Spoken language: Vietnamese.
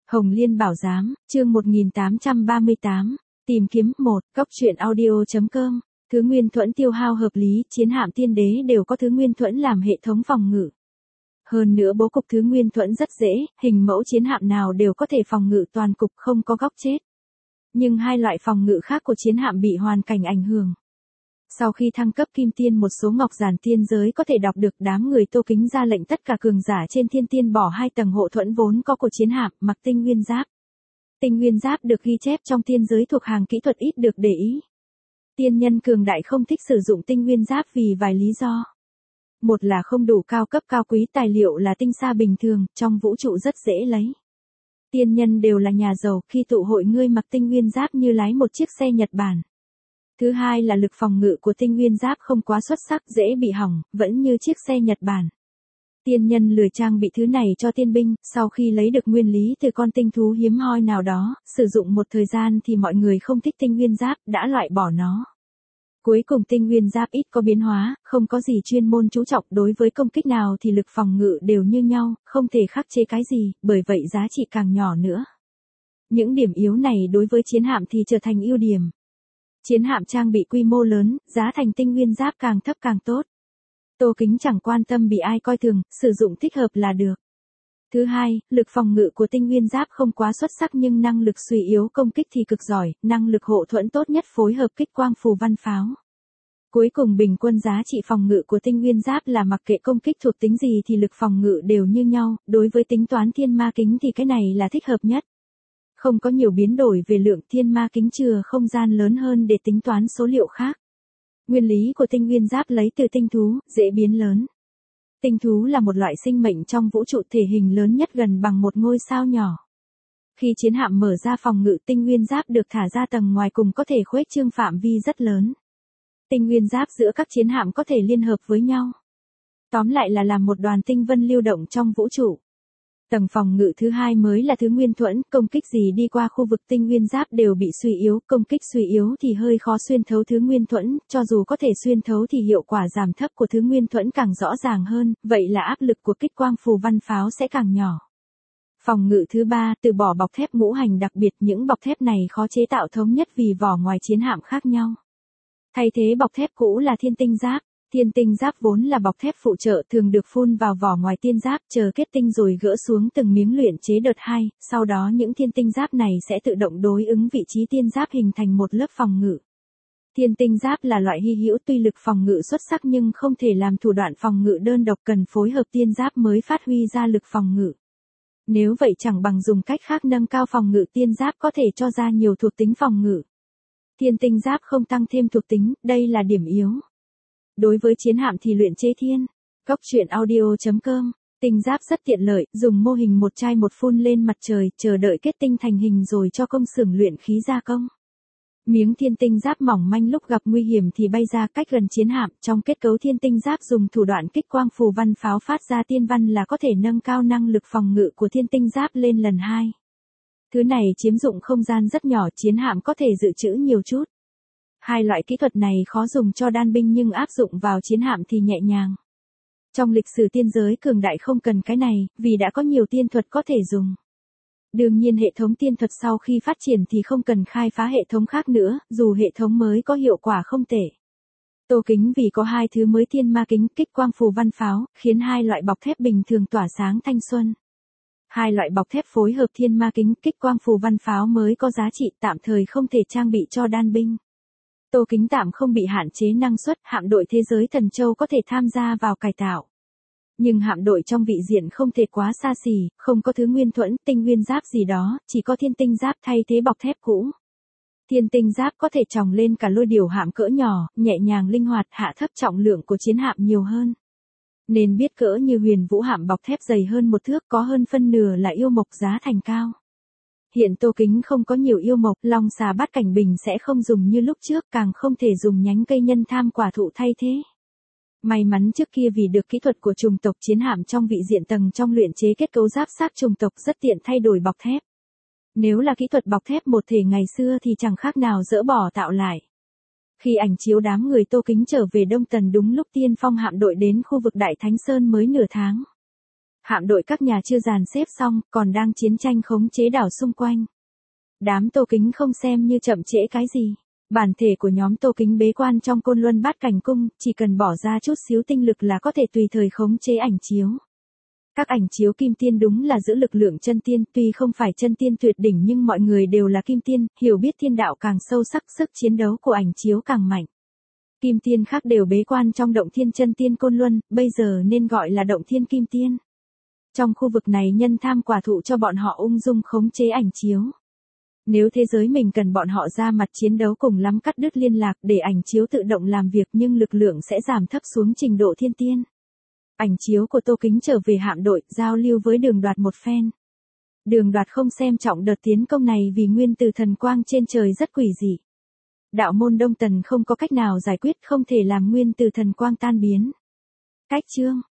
Hồng Liên Bảo Giám, chương 1838, tìm kiếm 1, Cóc truyện audio.com, thứ nguyên thuẫn tiêu hao hợp lý, chiến hạm tiên đế đều có thứ nguyên thuẫn làm hệ thống phòng ngự. Hơn nữa bố cục thứ nguyên thuẫn rất dễ, hình mẫu chiến hạm nào đều có thể phòng ngự toàn cục không có góc chết. Nhưng hai loại phòng ngự khác của chiến hạm bị hoàn cảnh ảnh hưởng. Sau khi thăng cấp kim tiên một số ngọc giản tiên giới có thể đọc được đám người Tô Kính ra lệnh tất cả cường giả trên thiên tiên bỏ 2 tầng hộ thuẫn vốn có của chiến hạm, mặc tinh nguyên giáp. Tinh nguyên giáp được ghi chép trong tiên giới thuộc hàng kỹ thuật ít được để ý. Tiên nhân cường đại không thích sử dụng tinh nguyên giáp vì vài lý do. Một là không đủ cao cấp cao quý, tài liệu là tinh sa bình thường, trong vũ trụ rất dễ lấy. Tiên nhân đều là nhà giàu, khi tụ hội ngươi mặc tinh nguyên giáp như lái một chiếc xe Nhật Bản. Thứ hai là lực phòng ngự của tinh nguyên giáp không quá xuất sắc, dễ bị hỏng, vẫn như chiếc xe Nhật Bản. Tiên nhân lười trang bị thứ này cho tiên binh, sau khi lấy được nguyên lý từ con tinh thú hiếm hoi nào đó, sử dụng một thời gian thì mọi người không thích tinh nguyên giáp, đã loại bỏ nó. Cuối cùng tinh nguyên giáp ít có biến hóa, không có gì chuyên môn chú trọng, đối với công kích nào thì lực phòng ngự đều như nhau, không thể khắc chế cái gì, bởi vậy giá trị càng nhỏ nữa. Những điểm yếu này đối với chiến hạm thì trở thành ưu điểm. Chiến hạm trang bị quy mô lớn, giá thành tinh nguyên giáp càng thấp càng tốt. Tô Kính chẳng quan tâm bị ai coi thường, sử dụng thích hợp là được. Thứ hai, lực phòng ngự của tinh nguyên giáp không quá xuất sắc nhưng năng lực suy yếu công kích thì cực giỏi, năng lực hộ thuẫn tốt nhất phối hợp kích quang phù văn pháo. Cuối cùng bình quân giá trị phòng ngự của tinh nguyên giáp là mặc kệ công kích thuộc tính gì thì lực phòng ngự đều như nhau, đối với tính toán thiên ma kính thì cái này là thích hợp nhất. Không có nhiều biến đổi về lượng, thiên ma kính chừa không gian lớn hơn để tính toán số liệu khác. Nguyên lý của tinh nguyên giáp lấy từ tinh thú, dễ biến lớn. Tinh thú là một loại sinh mệnh trong vũ trụ, thể hình lớn nhất gần bằng một ngôi sao nhỏ. Khi chiến hạm mở ra phòng ngự, tinh nguyên giáp được thả ra tầng ngoài cùng có thể khuếch trương phạm vi rất lớn. Tinh nguyên giáp giữa các chiến hạm có thể liên hợp với nhau. Tóm lại là làm một đoàn tinh vân lưu động trong vũ trụ. Tầng phòng ngự thứ hai mới là thứ nguyên thuẫn, công kích gì đi qua khu vực tinh nguyên giáp đều bị suy yếu, công kích suy yếu thì hơi khó xuyên thấu thứ nguyên thuẫn, cho dù có thể xuyên thấu thì hiệu quả giảm thấp của thứ nguyên thuẫn càng rõ ràng hơn, vậy là áp lực của kích quang phù văn pháo sẽ càng nhỏ. Phòng ngự thứ ba, từ bỏ bọc thép ngũ hành đặc biệt, những bọc thép này khó chế tạo thống nhất vì vỏ ngoài chiến hạm khác nhau. Thay thế bọc thép cũ là thiên tinh giáp. Thiên tinh giáp vốn là bọc thép phụ trợ thường được phun vào vỏ ngoài tiên giáp, chờ kết tinh rồi gỡ xuống từng miếng luyện chế đợt 2, sau đó những thiên tinh giáp này sẽ tự động đối ứng vị trí tiên giáp hình thành một lớp phòng ngự. Thiên tinh giáp là loại hy hữu, tuy lực phòng ngự xuất sắc nhưng không thể làm thủ đoạn phòng ngự đơn độc, cần phối hợp tiên giáp mới phát huy ra lực phòng ngự. Nếu vậy chẳng bằng dùng cách khác nâng cao phòng ngự, tiên giáp có thể cho ra nhiều thuộc tính phòng ngự. Thiên tinh giáp không tăng thêm thuộc tính, đây là điểm yếu. Đối với chiến hạm thì luyện chế thiên, Cóc truyện audio.com, tinh giáp rất tiện lợi, dùng mô hình một chai một phun lên mặt trời, chờ đợi kết tinh thành hình rồi cho công xưởng luyện khí gia công. Miếng thiên tinh giáp mỏng manh lúc gặp nguy hiểm thì bay ra cách gần chiến hạm, trong kết cấu thiên tinh giáp dùng thủ đoạn kích quang phù văn pháo phát ra tiên văn là có thể nâng cao năng lực phòng ngự của thiên tinh giáp lên lần 2. Thứ này chiếm dụng không gian rất nhỏ, chiến hạm có thể dự trữ nhiều chút. Hai loại kỹ thuật này khó dùng cho đan binh nhưng áp dụng vào chiến hạm thì nhẹ nhàng. Trong lịch sử tiên giới cường đại không cần cái này, vì đã có nhiều tiên thuật có thể dùng. Đương nhiên hệ thống tiên thuật sau khi phát triển thì không cần khai phá hệ thống khác nữa, dù hệ thống mới có hiệu quả không tệ. Tô Kính vì có hai thứ mới, thiên ma kính, kích quang phù văn pháo, khiến hai loại bọc thép bình thường tỏa sáng thanh xuân. Hai loại bọc thép phối hợp thiên ma kính, kích quang phù văn pháo mới có giá trị, tạm thời không thể trang bị cho đan binh. Tô Kính tạm không bị hạn chế năng suất, hạm đội thế giới Thần Châu có thể tham gia vào cải tạo. Nhưng hạm đội trong vị diện không thể quá xa xỉ, không có thứ nguyên thuẫn, tinh nguyên giáp gì đó, chỉ có thiên tinh giáp thay thế bọc thép cũ. Thiên tinh giáp có thể tròng lên cả lôi điều hạm cỡ nhỏ, nhẹ nhàng linh hoạt, hạ thấp trọng lượng của chiến hạm nhiều hơn. Nên biết cỡ như Huyền Vũ hạm bọc thép dày hơn 1 thước, có hơn phân nửa là yêu mộc, giá thành cao. Hiện Tô Kính không có nhiều yêu mộc, long xà bát cảnh bình sẽ không dùng như lúc trước, càng không thể dùng nhánh cây nhân tham quả thụ thay thế. May mắn trước kia vì được kỹ thuật của chủng tộc chiến hạm trong vị diện tầng trong luyện chế kết cấu giáp xác chủng tộc rất tiện thay đổi bọc thép. Nếu là kỹ thuật bọc thép một thể ngày xưa thì chẳng khác nào dỡ bỏ tạo lại. Khi ảnh chiếu đám người Tô Kính trở về Đông Tần đúng lúc tiên phong hạm đội đến khu vực Đại Thánh Sơn mới nửa tháng. Hạm đội các nhà chưa dàn xếp xong, còn đang chiến tranh khống chế đảo xung quanh. Đám Tô Kính không xem như chậm trễ cái gì. Bản thể của nhóm Tô Kính bế quan trong Côn Luân Bát Cảnh Cung, chỉ cần bỏ ra chút xíu tinh lực là có thể tùy thời khống chế ảnh chiếu. Các ảnh chiếu kim tiên đúng là giữ lực lượng chân tiên, tuy không phải chân tiên tuyệt đỉnh nhưng mọi người đều là kim tiên, hiểu biết thiên đạo càng sâu sắc, sức chiến đấu của ảnh chiếu càng mạnh. Kim tiên khác đều bế quan trong động thiên chân tiên Côn Luân, bây giờ nên gọi là động thiên kim tiên. Trong khu vực này nhân tham quả thụ cho bọn họ ung dung khống chế ảnh chiếu. Nếu thế giới mình cần bọn họ ra mặt chiến đấu cùng lắm cắt đứt liên lạc để ảnh chiếu tự động làm việc nhưng lực lượng sẽ giảm thấp xuống trình độ thiên tiên. Ảnh chiếu của Tô Kính trở về hạm đội, giao lưu với Đường Đoạt một phen. Đường Đoạt không xem trọng đợt tiến công này vì nguyên tử thần quang trên trời rất quỷ dị. Đạo môn Đông Tần không có cách nào giải quyết, không thể làm nguyên tử thần quang tan biến. Cách chương